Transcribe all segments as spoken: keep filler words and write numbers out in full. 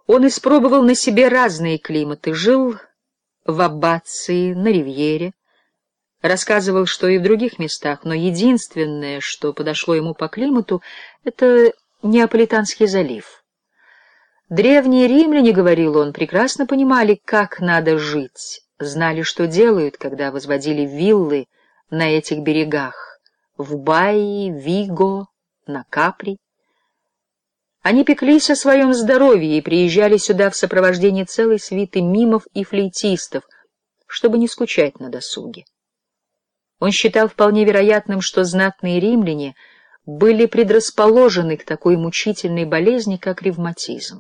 Он испробовал на себе разные климаты, жил в Аббации, на Ривьере, рассказывал, что и в других местах, но единственное, что подошло ему по климату, — это Неаполитанский залив. Древние римляне, — говорил он, — прекрасно понимали, как надо жить, знали, что делают, когда возводили виллы на этих берегах, в Баи, Виго, на Капри. Они пеклись о своем здоровье и приезжали сюда в сопровождении целой свиты мимов и флейтистов, чтобы не скучать на досуге. Он считал вполне вероятным, что знатные римляне были предрасположены к такой мучительной болезни, как ревматизм.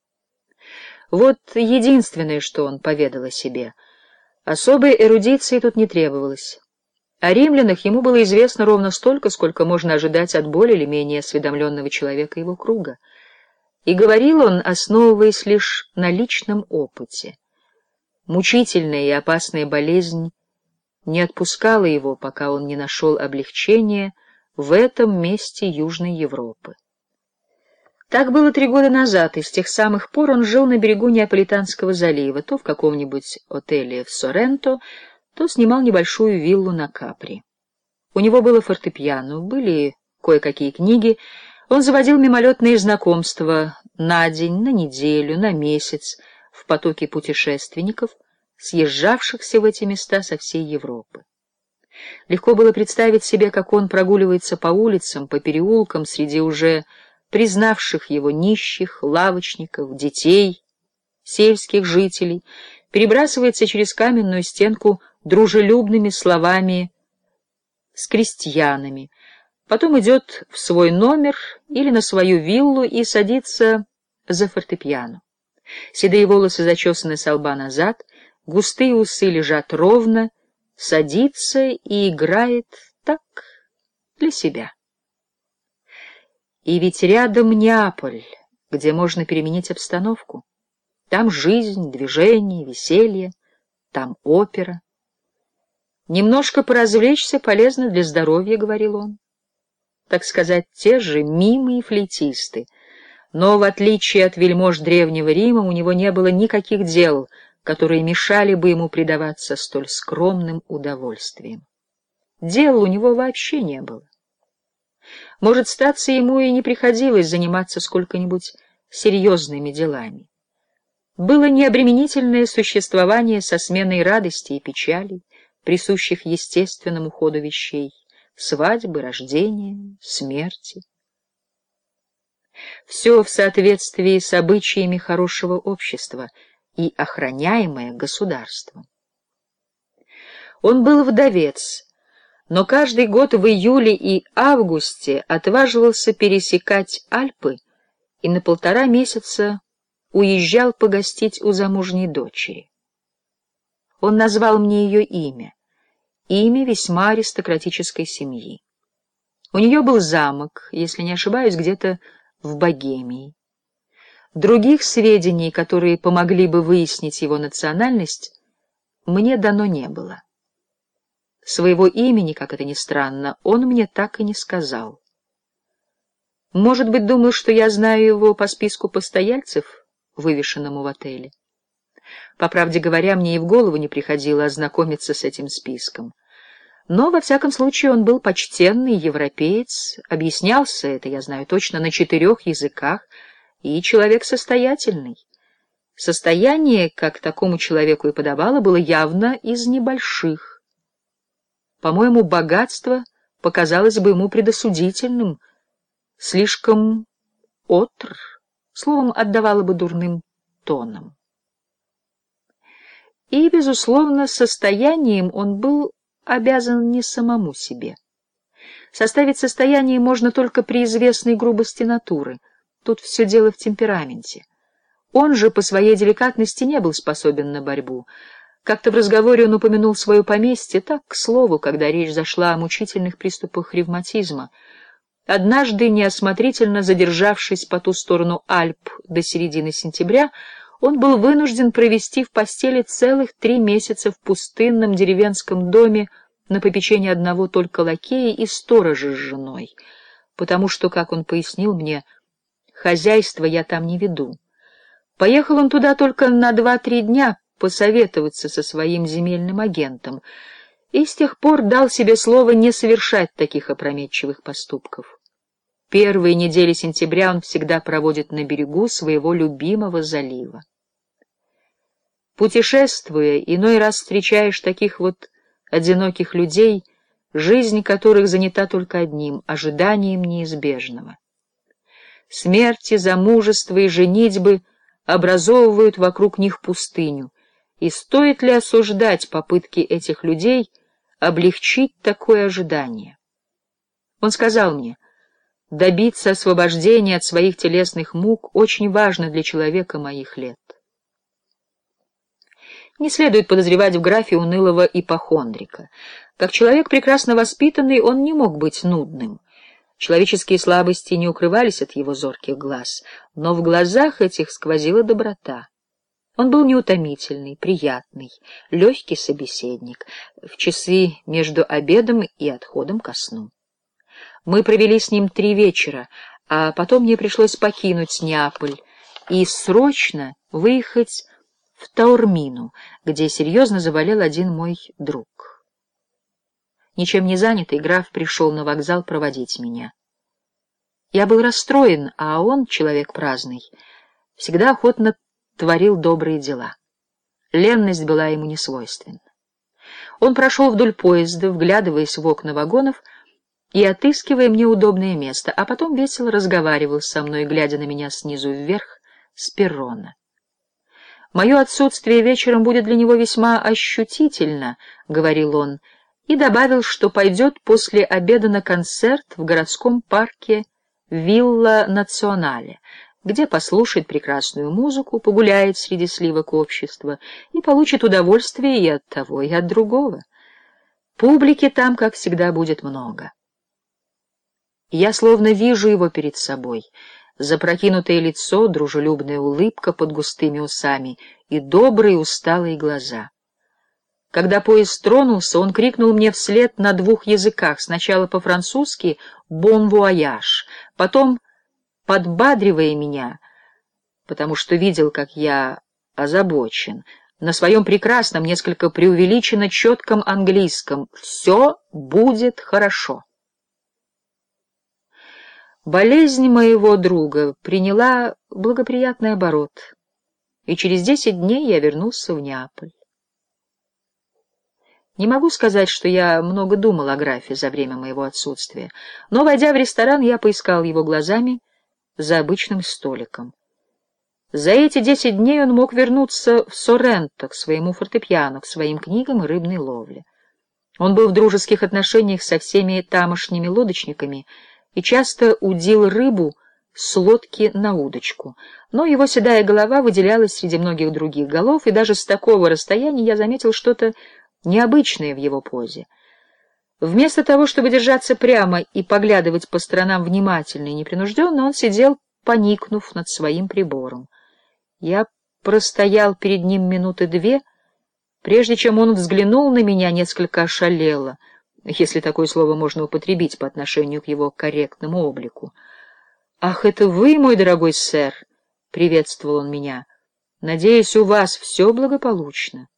Вот единственное, что он поведал о себе. Особой эрудиции тут не требовалось. О римлянах ему было известно ровно столько, сколько можно ожидать от более или менее осведомленного человека его круга. И говорил он, основываясь лишь на личном опыте. Мучительная и опасная болезнь не отпускала его, пока он не нашел облегчения в этом месте Южной Европы. Так было три года назад, и с тех самых пор он жил на берегу Неаполитанского залива, то в каком-нибудь отеле в Соренто, то снимал небольшую виллу на Капри. У него было фортепиано, были кое-какие книги, он заводил мимолетные знакомства на день, на неделю, на месяц в потоке путешественников, съезжавшихся в эти места со всей Европы. Легко было представить себе, как он прогуливается по улицам, по переулкам среди уже признавших его нищих, лавочников, детей, сельских жителей, перебрасывается через каменную стенку дружелюбными словами с крестьянами, потом идет в свой номер или на свою виллу и садится за фортепиано. Седые волосы зачесаны со лба назад, густые усы лежат ровно, садится и играет так для себя. И ведь рядом Неаполь, где можно переменить обстановку. Там жизнь, движение, веселье, там опера. Немножко поразвлечься полезно для здоровья, — говорил он. Так сказать, те же мимы и флейтисты. Но, в отличие от вельмож Древнего Рима, у него не было никаких дел, которые мешали бы ему предаваться столь скромным удовольствиям. Дел у него вообще не было. Может, статься ему и не приходилось заниматься сколько-нибудь серьезными делами. Было необременительное существование со сменой радостей и печалей, присущих естественному ходу вещей, свадьбы, рождения, смерти. Все в соответствии с обычаями хорошего общества и охраняемое государством. Он был вдовец, но каждый год в июле и августе отваживался пересекать Альпы и на полтора месяца уезжал погостить у замужней дочери. Он назвал мне ее имя, имя весьма аристократической семьи. У нее был замок, если не ошибаюсь, где-то в Богемии. Других сведений, которые помогли бы выяснить его национальность, мне дано не было. Своего имени, как это ни странно, он мне так и не сказал. Может быть, думал, что я знаю его по списку постояльцев, вывешенному в отеле. По правде говоря, мне и в голову не приходило ознакомиться с этим списком. Но, во всяком случае, он был почтенный европеец, объяснялся, это я знаю точно, на четырех языках, и человек состоятельный. Состояние, как такому человеку и подобало, было явно из небольших. По-моему, богатство показалось бы ему предосудительным, слишком отр, словом, отдавало бы дурным тоном. И, безусловно, состоянием он был обязан не самому себе. Составить состояние можно только при известной грубости натуры. Тут все дело в темпераменте. Он же по своей деликатности не был способен на борьбу. Как-то в разговоре он упомянул свое поместье, так, к слову, когда речь зашла о мучительных приступах ревматизма. Однажды, неосмотрительно задержавшись по ту сторону Альп до середины сентября, он был вынужден провести в постели целых три месяца в пустынном деревенском доме на попечении одного только лакея и сторожа с женой, потому что, как он пояснил мне, хозяйство я там не веду. Поехал он туда только на два-три дня посоветоваться со своим земельным агентом, и с тех пор дал себе слово не совершать таких опрометчивых поступков. Первые недели сентября он всегда проводит на берегу своего любимого залива. Путешествуя, иной раз встречаешь таких вот одиноких людей, жизнь которых занята только одним — ожиданием неизбежного. Смерти, замужества и женитьбы образовывают вокруг них пустыню, и стоит ли осуждать попытки этих людей облегчить такое ожидание? Он сказал мне: добиться освобождения от своих телесных мук очень важно для человека моих лет. Не следует подозревать в графе унылого ипохондрика. Как человек прекрасно воспитанный, он не мог быть нудным. Человеческие слабости не укрывались от его зорких глаз, но в глазах этих сквозила доброта. Он был неутомительный, приятный, легкий собеседник в часы между обедом и отходом ко сну. Мы провели с ним три вечера, а потом мне пришлось покинуть Неаполь и срочно выехать в Таурмину, где серьезно заболел один мой друг. Ничем не занятый, граф пришел на вокзал проводить меня. Я был расстроен, а он, человек праздный, всегда охотно творил добрые дела. Ленность была ему не свойственна. Он прошел вдоль поезда, вглядываясь в окна вагонов и отыскивая мне удобное место, а потом весело разговаривал со мной, глядя на меня снизу вверх с перрона. «Мое отсутствие вечером будет для него весьма ощутительно», — говорил он, и добавил, что пойдет после обеда на концерт в городском парке Вилла Национале, где послушает прекрасную музыку, погуляет среди сливок общества и получит удовольствие и от того, и от другого. Публики там, как всегда, будет много. Я словно вижу его перед собой. Запрокинутое лицо, дружелюбная улыбка под густыми усами и добрые усталые глаза. Когда поезд тронулся, он крикнул мне вслед на двух языках, сначала по-французски «Бон вояж», потом, подбадривая меня, потому что видел, как я озабочен, на своем прекрасном, несколько преувеличенно четком английском «Все будет хорошо». Болезнь моего друга приняла благоприятный оборот, и через десять дней я вернулся в Неаполь. Не могу сказать, что я много думал о графе за время моего отсутствия, но, войдя в ресторан, я поискал его глазами за обычным столиком. За эти десять дней он мог вернуться в Сорренто, к своему фортепиано, к своим книгам и рыбной ловле. Он был в дружеских отношениях со всеми тамошними лодочниками и часто удил рыбу с лодки на удочку, но его седая голова выделялась среди многих других голов, и даже с такого расстояния я заметил что-то необычное в его позе. Вместо того, чтобы держаться прямо и поглядывать по сторонам внимательно и непринужденно, он сидел, поникнув над своим прибором. Я простоял перед ним минуты две, прежде чем он взглянул на меня несколько ошалело, если такое слово можно употребить по отношению к его корректному облику. «Ах, это вы, мой дорогой сэр!» — приветствовал он меня. «Надеюсь, у вас все благополучно».